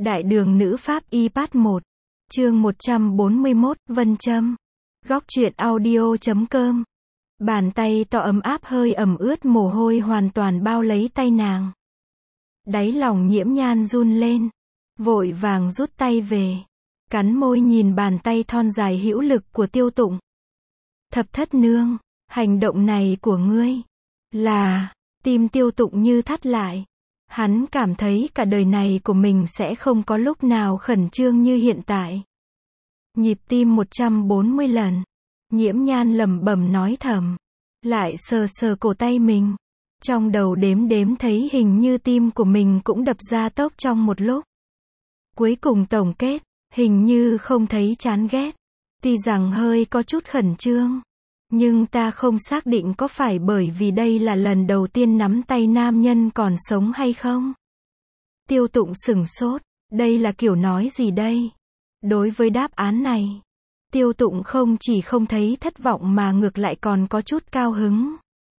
Đại đường nữ pháp y part 1. Chương 141, Vân Châm. Góc truyện audio.com. Bàn tay to ấm áp hơi ẩm ướt mồ hôi hoàn toàn bao lấy tay nàng. Đáy lòng Nhiễm Nhan run lên, vội vàng rút tay về, cắn môi nhìn bàn tay thon dài hữu lực của Tiêu Tụng. Thập thất nương, hành động này của ngươi là... Tim Tiêu Tụng như thắt lại. Hắn cảm thấy cả đời này của mình sẽ không có lúc nào khẩn trương như hiện tại. Nhịp tim 140 lần. Nhiễm Nhan lẩm bẩm nói thầm, lại sờ sờ cổ tay mình. Trong đầu đếm thấy hình như tim của mình cũng đập ra tốc trong một lúc. Cuối cùng tổng kết, hình như không thấy chán ghét. Tuy rằng hơi có chút khẩn trương, nhưng ta không xác định có phải bởi vì đây là lần đầu tiên nắm tay nam nhân còn sống hay không. Tiêu Tụng sửng sốt, đây là kiểu nói gì đây? Đối với đáp án này, Tiêu Tụng không chỉ không thấy thất vọng mà ngược lại còn có chút cao hứng.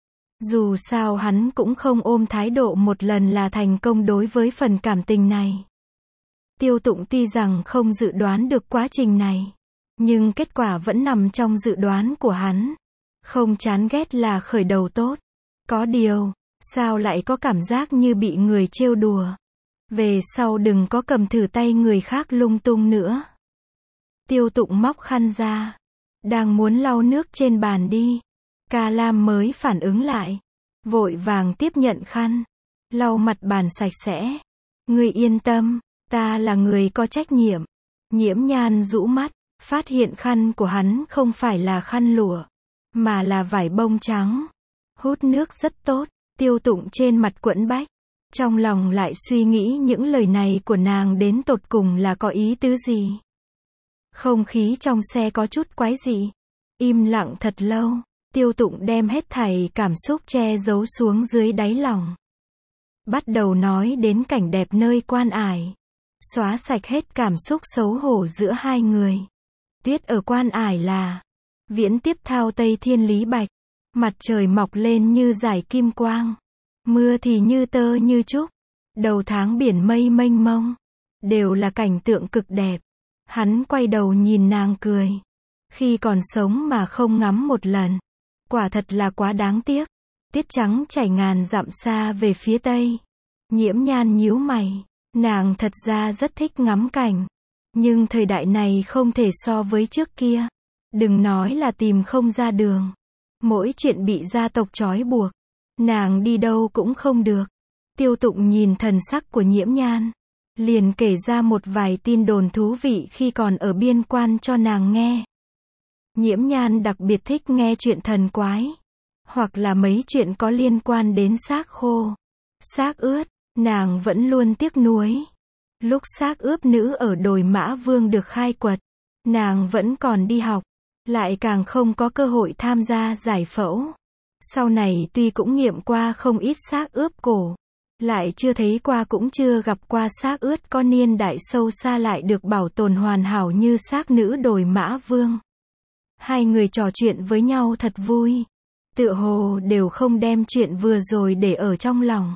Dù sao hắn cũng không ôm thái độ một lần là thành công đối với phần cảm tình này. Tiêu Tụng tuy rằng không dự đoán được quá trình này, nhưng kết quả vẫn nằm trong dự đoán của hắn. Không chán ghét là khởi đầu tốt. Có điều, sao lại có cảm giác như bị người trêu đùa. Về sau đừng có cầm thử tay người khác lung tung nữa. Tiêu Tụng móc khăn ra, đang muốn lau nước trên bàn đi. Ca Lam mới phản ứng lại, vội vàng tiếp nhận khăn, lau mặt bàn sạch sẽ. Ngươi yên tâm, ta là người có trách nhiệm. Nhiễm Nhan rũ mắt, phát hiện khăn của hắn không phải là khăn lụa, mà là vải bông trắng. Hút nước rất tốt. Tiêu Tụng trên mặt quẫn bách, trong lòng lại suy nghĩ những lời này của nàng đến tột cùng là có ý tứ gì. Không khí trong xe có chút quái dị. Im lặng thật lâu, Tiêu Tụng đem hết thảy cảm xúc che giấu xuống dưới đáy lòng. Bắt đầu nói đến cảnh đẹp nơi Quan Ải. Xóa sạch hết cảm xúc xấu hổ giữa hai người. Tuyết ở Quan Ải là viễn tiếp thao Tây Thiên Lý Bạch. Mặt trời mọc lên như dải kim quang. Mưa thì như tơ như trúc. Đầu tháng biển mây mênh mông. Đều là cảnh tượng cực đẹp. Hắn quay đầu nhìn nàng cười. Khi còn sống mà không ngắm một lần. Quả thật là quá đáng tiếc. Tiết trắng chảy ngàn dặm xa về phía tây. Nhiễm Nhan nhíu mày. Nàng thật ra rất thích ngắm cảnh. Nhưng thời đại này không thể so với trước kia. Đừng nói là tìm không ra đường. Mỗi chuyện bị gia tộc trói buộc, nàng đi đâu cũng không được. Tiêu Tụng nhìn thần sắc của Nhiễm Nhan, liền kể ra một vài tin đồn thú vị khi còn ở biên quan cho nàng nghe. Nhiễm Nhan đặc biệt thích nghe chuyện thần quái, hoặc là mấy chuyện có liên quan đến xác khô, xác ướt. Nàng vẫn luôn tiếc nuối. Lúc xác ướp nữ ở đồi Mã Vương được khai quật, nàng vẫn còn đi học, lại càng không có cơ hội tham gia giải phẫu. Sau này tuy cũng nghiệm qua không ít xác ướp cổ, lại chưa thấy qua cũng chưa gặp qua xác ướt có niên đại sâu xa lại được bảo tồn hoàn hảo như xác nữ đồi Mã Vương. Hai người trò chuyện với nhau thật vui, tựa hồ đều không đem chuyện vừa rồi để ở trong lòng.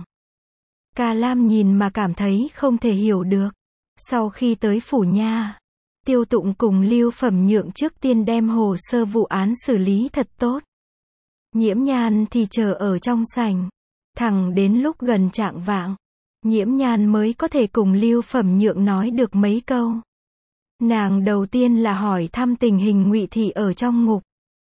Ca Lam nhìn mà cảm thấy không thể hiểu được. Sau khi tới phủ nha, Tiêu Tụng cùng Lưu Phẩm Nhượng trước tiên đem hồ sơ vụ án xử lý thật tốt. Nhiễm Nhan thì chờ ở trong sảnh. Thẳng đến lúc gần chạng vạng, Nhiễm Nhan mới có thể cùng Lưu Phẩm Nhượng nói được mấy câu. Nàng đầu tiên là hỏi thăm tình hình Ngụy Thị ở trong ngục.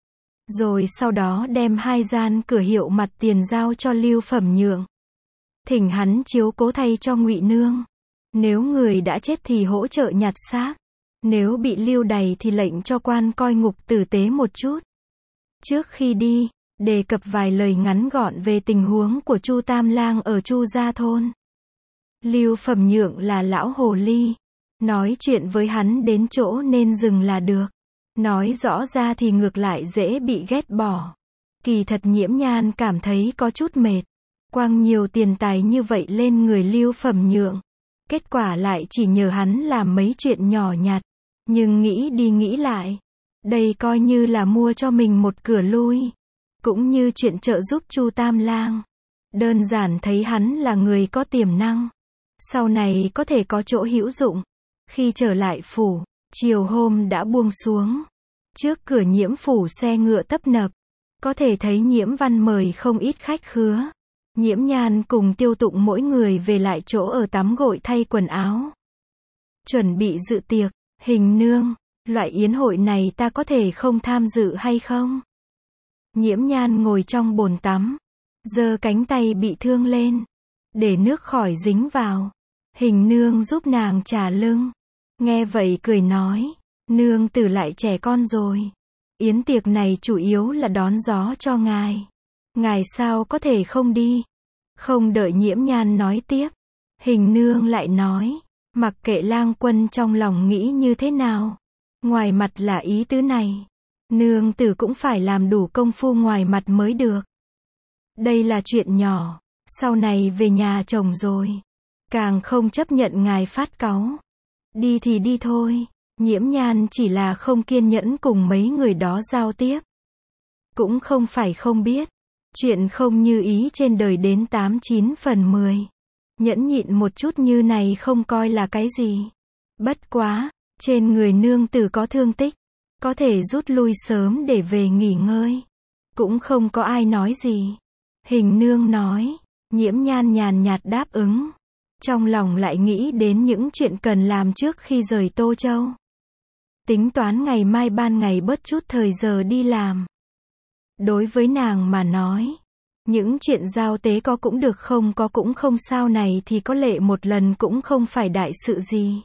Rồi sau đó đem 2 gian cửa hiệu mặt tiền giao cho Lưu Phẩm Nhượng. Thỉnh hắn chiếu cố thay cho Ngụy Nương. Nếu người đã chết thì hỗ trợ nhặt xác. Nếu bị lưu đày thì lệnh cho quan coi ngục tử tế một chút. Trước khi đi, đề cập vài lời ngắn gọn về tình huống của Chu Tam Lang ở Chu Gia Thôn. Lưu Phẩm Nhượng là lão hồ ly. Nói chuyện với hắn đến chỗ nên dừng là được. Nói rõ ra thì ngược lại dễ bị ghét bỏ. Kỳ thật Nhiễm Nhan cảm thấy có chút mệt. Quăng nhiều tiền tài như vậy lên người Lưu Phẩm Nhượng. Kết quả lại chỉ nhờ hắn làm mấy chuyện nhỏ nhặt. Nhưng nghĩ đi nghĩ lại, đây coi như là mua cho mình một cửa lui. Cũng như chuyện trợ giúp Chu Tam Lang. Đơn giản thấy hắn là người có tiềm năng. sau này có thể có chỗ hữu dụng. Khi trở lại phủ, chiều hôm đã buông xuống. Trước cửa Nhiễm phủ xe ngựa tấp nập. Có thể thấy Nhiễm Văn mời không ít khách khứa. Nhiễm Nhan cùng Tiêu Tụng mỗi người về lại chỗ ở tắm gội thay quần áo. Chuẩn bị dự tiệc. Hình nương, loại yến hội này ta có thể không tham dự hay không? Nhiễm Nhan ngồi trong bồn tắm, giơ cánh tay bị thương lên, để nước khỏi dính vào. Hình nương giúp nàng chà lưng. Nghe vậy cười nói, nương tử lại trẻ con rồi. Yến tiệc này chủ yếu là đón gió cho ngài. Ngài sao có thể không đi? Không đợi Nhiễm Nhan nói tiếp, Hình nương lại nói, mặc kệ Lang Quân trong lòng nghĩ như thế nào. Ngoài mặt là ý tứ này. Nương tử cũng phải làm đủ công phu ngoài mặt mới được. Đây là chuyện nhỏ, sau này về nhà chồng rồi. Càng không chấp nhận ngài phát cáu. Đi thì đi thôi. Nhiễm Nhan chỉ là không kiên nhẫn cùng mấy người đó giao tiếp. Cũng không phải không biết. Chuyện không như ý trên đời đến 89 phần 10. Nhẫn nhịn một chút như này không coi là cái gì. Bất quá, trên người nương tử có thương tích. Có thể rút lui sớm để về nghỉ ngơi. Cũng không có ai nói gì. Hình nương nói. Nhiễm Nhan nhàn nhạt đáp ứng. Trong lòng lại nghĩ đến những chuyện cần làm trước khi rời Tô Châu. Tính toán ngày mai ban ngày bớt chút thời giờ đi làm. Đối với nàng mà nói, những chuyện giao tế có cũng được không có cũng không sao, này thì có lệ một lần cũng không phải đại sự gì.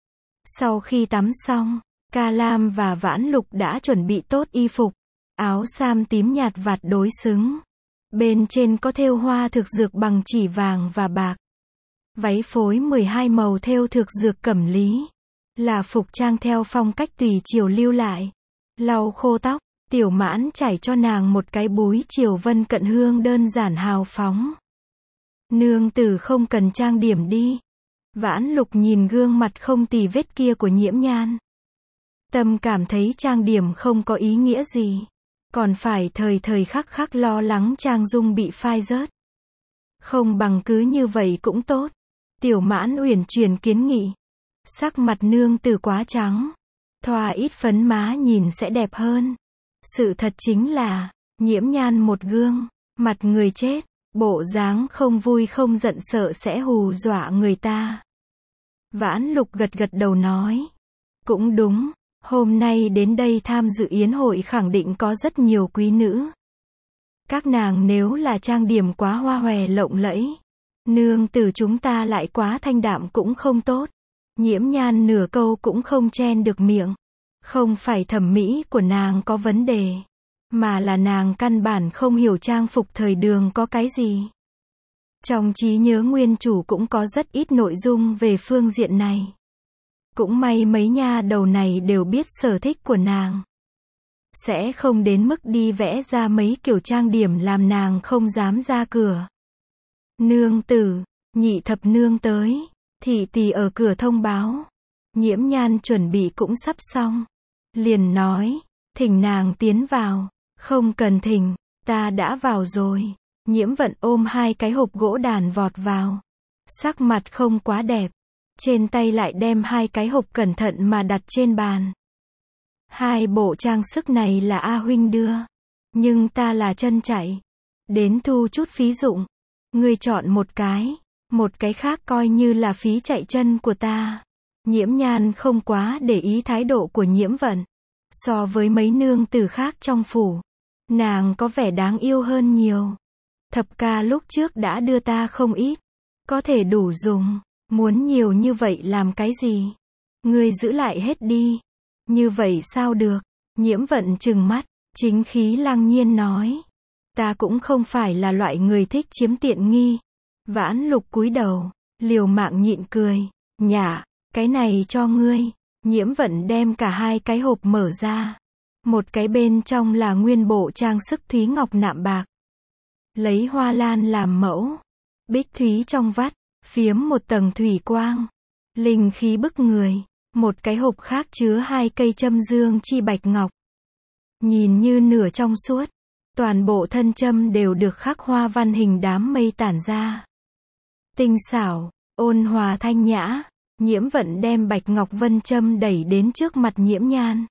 Sau khi tắm xong, Ca Lam và Vãn Lục đã chuẩn bị tốt y phục. Áo sam tím nhạt vạt đối xứng. Bên trên có thêu hoa thực dược bằng chỉ vàng và bạc. Váy phối 12 màu thêu thực dược cẩm lý. Là phục trang theo phong cách tùy triều lưu lại. Lau khô tóc, Tiểu Mãn trải cho nàng một cái búi triều vân cận hương đơn giản hào phóng. Nương tử không cần trang điểm đi. Vãn Lục nhìn gương mặt không tì vết kia của Nhiễm Nhan. Tâm cảm thấy trang điểm không có ý nghĩa gì. Còn phải thời thời khắc khắc lo lắng trang dung bị phai rớt. Không bằng cứ như vậy cũng tốt. Tiểu Mãn uyển chuyển kiến nghị. Sắc mặt nương tử quá trắng. Thoa ít phấn má nhìn sẽ đẹp hơn. Sự thật chính là, Nhiễm Nhan một gương, mặt người chết, bộ dáng không vui không giận sợ sẽ hù dọa người ta. Vãn Lục gật gật đầu nói. Cũng đúng, hôm nay đến đây tham dự yến hội khẳng định có rất nhiều quý nữ. Các nàng nếu là trang điểm quá hoa hòe lộng lẫy, nương tử chúng ta lại quá thanh đạm cũng không tốt. Nhiễm Nhan nửa câu cũng không chen được miệng. Không phải thẩm mỹ của nàng có vấn đề, mà là nàng căn bản không hiểu trang phục thời đường có cái gì. Trong trí nhớ nguyên chủ cũng có rất ít nội dung về phương diện này. Cũng may mấy nha đầu này đều biết sở thích của nàng. Sẽ không đến mức đi vẽ ra mấy kiểu trang điểm làm nàng không dám ra cửa. Nương tử, nhị thập nương tới. Thị tỳ ở cửa thông báo. Nhiễm Nhan chuẩn bị cũng sắp xong. Liền nói, thỉnh nàng tiến vào. Không cần thỉnh, ta đã vào rồi. Nhiễm Vận ôm hai cái hộp gỗ đàn vọt vào. Sắc mặt không quá đẹp. Trên tay lại đem hai cái hộp cẩn thận mà đặt trên bàn. Hai bộ trang sức này là A huynh đưa. Nhưng ta là chân chạy. Đến thu chút phí dụng. Ngươi chọn một cái. Một cái khác coi như là phí chạy chân của ta. Nhiễm Nhan không quá để ý thái độ của Nhiễm Vận. So với mấy nương tử khác trong phủ, nàng có vẻ đáng yêu hơn nhiều. Thập ca lúc trước đã đưa ta không ít. Có thể đủ dùng. Muốn nhiều như vậy làm cái gì? Ngươi giữ lại hết đi. Như vậy sao được? Nhiễm Vận trừng mắt, chính khí lăng nhiên nói. Ta cũng không phải là loại người thích chiếm tiện nghi. Vãn Lục cúi đầu, liều mạng nhịn cười. Nhả, cái này cho ngươi. Nhiễm Vận đem cả hai cái hộp mở ra. Một cái bên trong là nguyên bộ trang sức thúy ngọc nạm bạc. Lấy hoa lan làm mẫu. Bích thúy trong vắt, phiếm một tầng thủy quang. Linh khí bức người. Một cái hộp khác chứa hai cây châm dương chi bạch ngọc. Nhìn như nửa trong suốt. Toàn bộ thân châm đều được khắc hoa văn hình đám mây tản ra. Tinh xảo, Ôn hòa thanh nhã, Nhiễm Vận đem bạch ngọc vân châm đẩy đến trước mặt Nhiễm Nhan.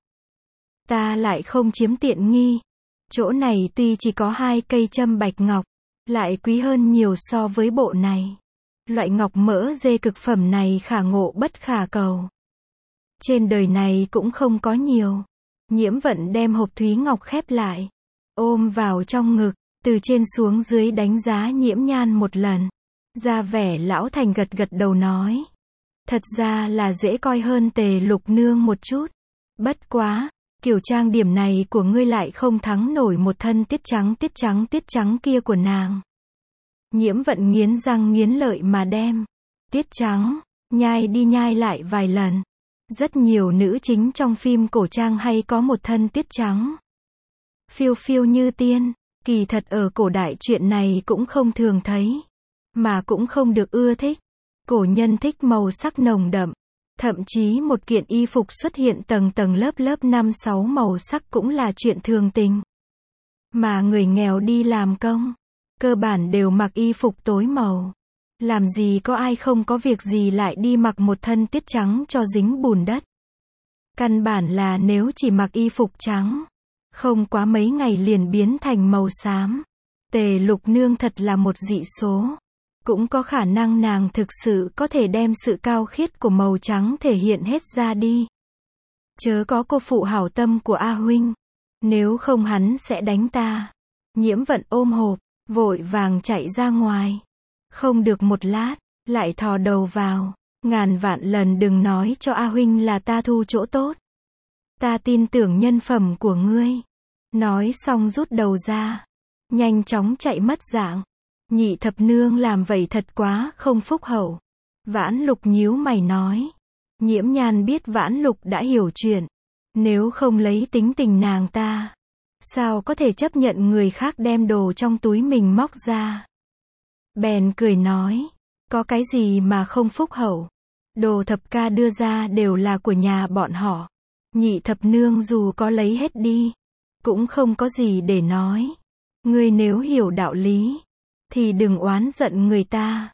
Ta lại không chiếm tiện nghi. Chỗ này tuy chỉ có 2 cây châm bạch ngọc, lại quý hơn nhiều so với bộ này. Loại ngọc mỡ dê cực phẩm này khả ngộ bất khả cầu. Trên đời này cũng không có nhiều. Nhiễm Vận đem hộp thúy ngọc khép lại, ôm vào trong ngực, từ trên xuống dưới đánh giá Nhiễm Nhan một lần. Ra vẻ lão thành gật gật đầu nói. Thật ra là dễ coi hơn Tề Lục Nương một chút. Bất quá, kiểu trang điểm này của ngươi lại không thắng nổi một thân tiết trắng kia của nàng. Nhiễm Vận nghiến răng nghiến lợi mà đem tiết trắng nhai đi nhai lại vài lần. Rất nhiều nữ chính trong phim cổ trang hay có một thân tiết trắng phiêu phiêu như tiên, kỳ thật ở cổ đại chuyện này cũng không thường thấy, mà cũng không được ưa thích. Cổ nhân thích màu sắc nồng đậm, thậm chí một kiện y phục xuất hiện tầng tầng lớp 5-6 màu sắc cũng là chuyện thường tình. Mà người nghèo đi làm công, cơ bản đều mặc y phục tối màu. Làm gì có ai không có việc gì lại đi mặc một thân tiết trắng cho dính bùn đất. Căn bản là nếu chỉ mặc y phục trắng, không quá mấy ngày liền biến thành màu xám. Tề Lục Nương thật là một dị số. Cũng có khả năng nàng thực sự có thể đem sự cao khiết của màu trắng thể hiện hết ra đi. Chớ có cô phụ hảo tâm của A huynh. Nếu không hắn sẽ đánh ta. Nhiễm Vận ôm hộp, vội vàng chạy ra ngoài. Không được một lát, lại thò đầu vào. Ngàn vạn lần đừng nói cho A huynh là ta thu chỗ tốt. Ta tin tưởng nhân phẩm của ngươi. Nói xong rút đầu ra, nhanh chóng chạy mất dạng. Nhị thập nương làm vậy thật quá không phúc hậu. Vãn Lục nhíu mày nói. Nhiễm Nhan biết Vãn Lục đã hiểu chuyện. Nếu không lấy tính tình nàng ta, sao có thể chấp nhận người khác đem đồ trong túi mình móc ra. Bèn cười nói. Có cái gì mà không phúc hậu. Đồ thập ca đưa ra đều là của nhà bọn họ. Nhị thập nương dù có lấy hết đi, cũng không có gì để nói. Ngươi nếu hiểu đạo lý, thì đừng oán giận người ta.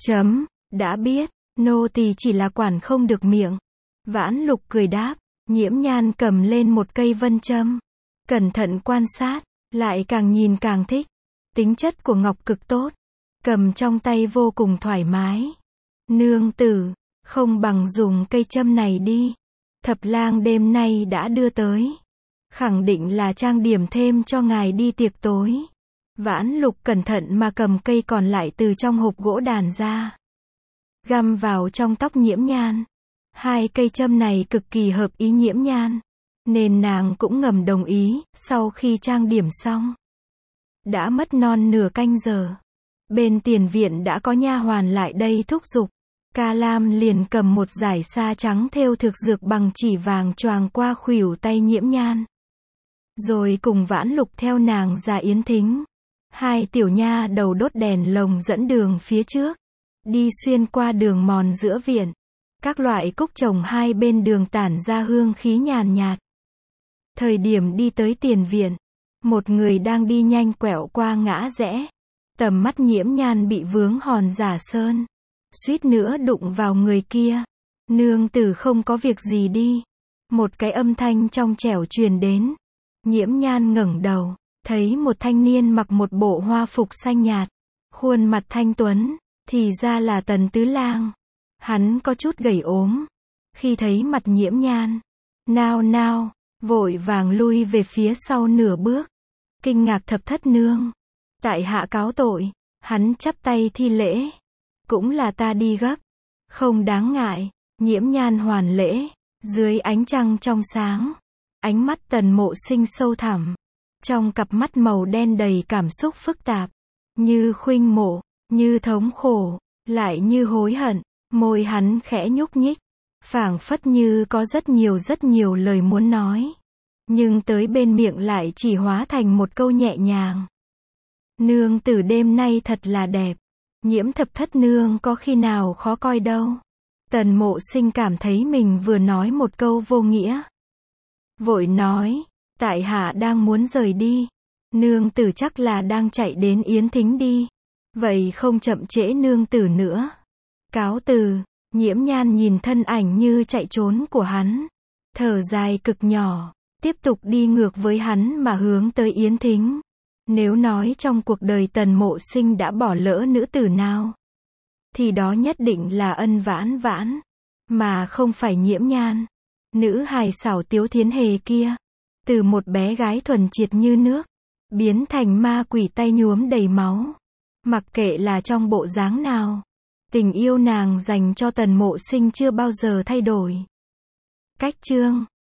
Đã biết, nô tỳ chỉ là quản không được miệng. Vãn Lục cười đáp. Nhiễm Nhan cầm lên một cây vân châm, cẩn thận quan sát, lại càng nhìn càng thích. Tính chất của ngọc cực tốt, cầm trong tay vô cùng thoải mái. Nương tử, không bằng dùng cây châm này đi. Thập lang đêm nay đã đưa tới, khẳng định là trang điểm thêm cho ngài đi tiệc tối. Vãn Lục cẩn thận mà cầm cây còn lại từ trong hộp gỗ đàn ra, găm vào trong tóc Nhiễm Nhan. 2 cây châm này cực kỳ hợp ý Nhiễm Nhan, nên nàng cũng ngầm đồng ý. Sau khi trang điểm xong, đã mất non nửa canh giờ, bên tiền viện đã có nha hoàn lại đây thúc giục. Ca Lam liền cầm một dải sa trắng thêu thực dược bằng chỉ vàng choàng qua khuỷu tay Nhiễm Nhan, rồi cùng Vãn Lục theo nàng ra yến thính. 2 tiểu nha đầu đốt đèn lồng dẫn đường phía trước, đi xuyên qua đường mòn giữa viện. Các loại cúc trồng hai bên đường tản ra hương khí nhàn nhạt. Thời điểm đi tới tiền viện, một người đang đi nhanh quẹo qua ngã rẽ. Tầm mắt Nhiễm Nhan bị vướng hòn giả sơn, suýt nữa đụng vào người kia. Nương tử không có việc gì đi. Một cái âm thanh trong trẻo truyền đến. Nhiễm Nhan ngẩng đầu, thấy một thanh niên mặc một bộ hoa phục xanh nhạt, khuôn mặt thanh tuấn, thì ra là Tần Tứ Lang. Hắn có chút gầy ốm, khi thấy mặt Nhiễm Nhan, nao nao, vội vàng lui về phía sau nửa bước, kinh ngạc. Thập thất nương, tại hạ cáo tội. Hắn chắp tay thi lễ. Cũng là ta đi gấp, không đáng ngại. Nhiễm Nhan hoàn lễ. Dưới ánh trăng trong sáng, ánh mắt Tần Mộ Sinh sâu thẳm, trong cặp mắt màu đen đầy cảm xúc phức tạp, như khuynh mộ, như thống khổ, lại như hối hận. Môi hắn khẽ nhúc nhích, phảng phất như có rất nhiều lời muốn nói, nhưng tới bên miệng lại chỉ hóa thành một câu nhẹ nhàng. Nương tử đêm nay thật là đẹp. Nhiễm thập thất nương có khi nào khó coi đâu. Tần Mộ Sinh cảm thấy mình vừa nói một câu vô nghĩa, vội nói, tại hạ đang muốn rời đi. Nương tử chắc là đang chạy đến yến thính đi. Vậy không chậm trễ nương tử nữa. Cáo từ, Nhiễm Nhan nhìn thân ảnh như chạy trốn của hắn. Thở dài cực nhỏ, tiếp tục đi ngược với hắn mà hướng tới Yến Thính. Nếu nói trong cuộc đời Tần Mộ Sinh đã bỏ lỡ nữ tử nào, thì đó nhất định là Ân Vãn Vãn, mà không phải Nhiễm Nhan. Nữ hài xảo tiếu Thiến Hề kia, từ một bé gái thuần triệt như nước, biến thành ma quỷ tay nhuốm đầy máu. Mặc kệ là trong bộ dáng nào, tình yêu nàng dành cho Tần Mộ Sinh chưa bao giờ thay đổi. Cách chương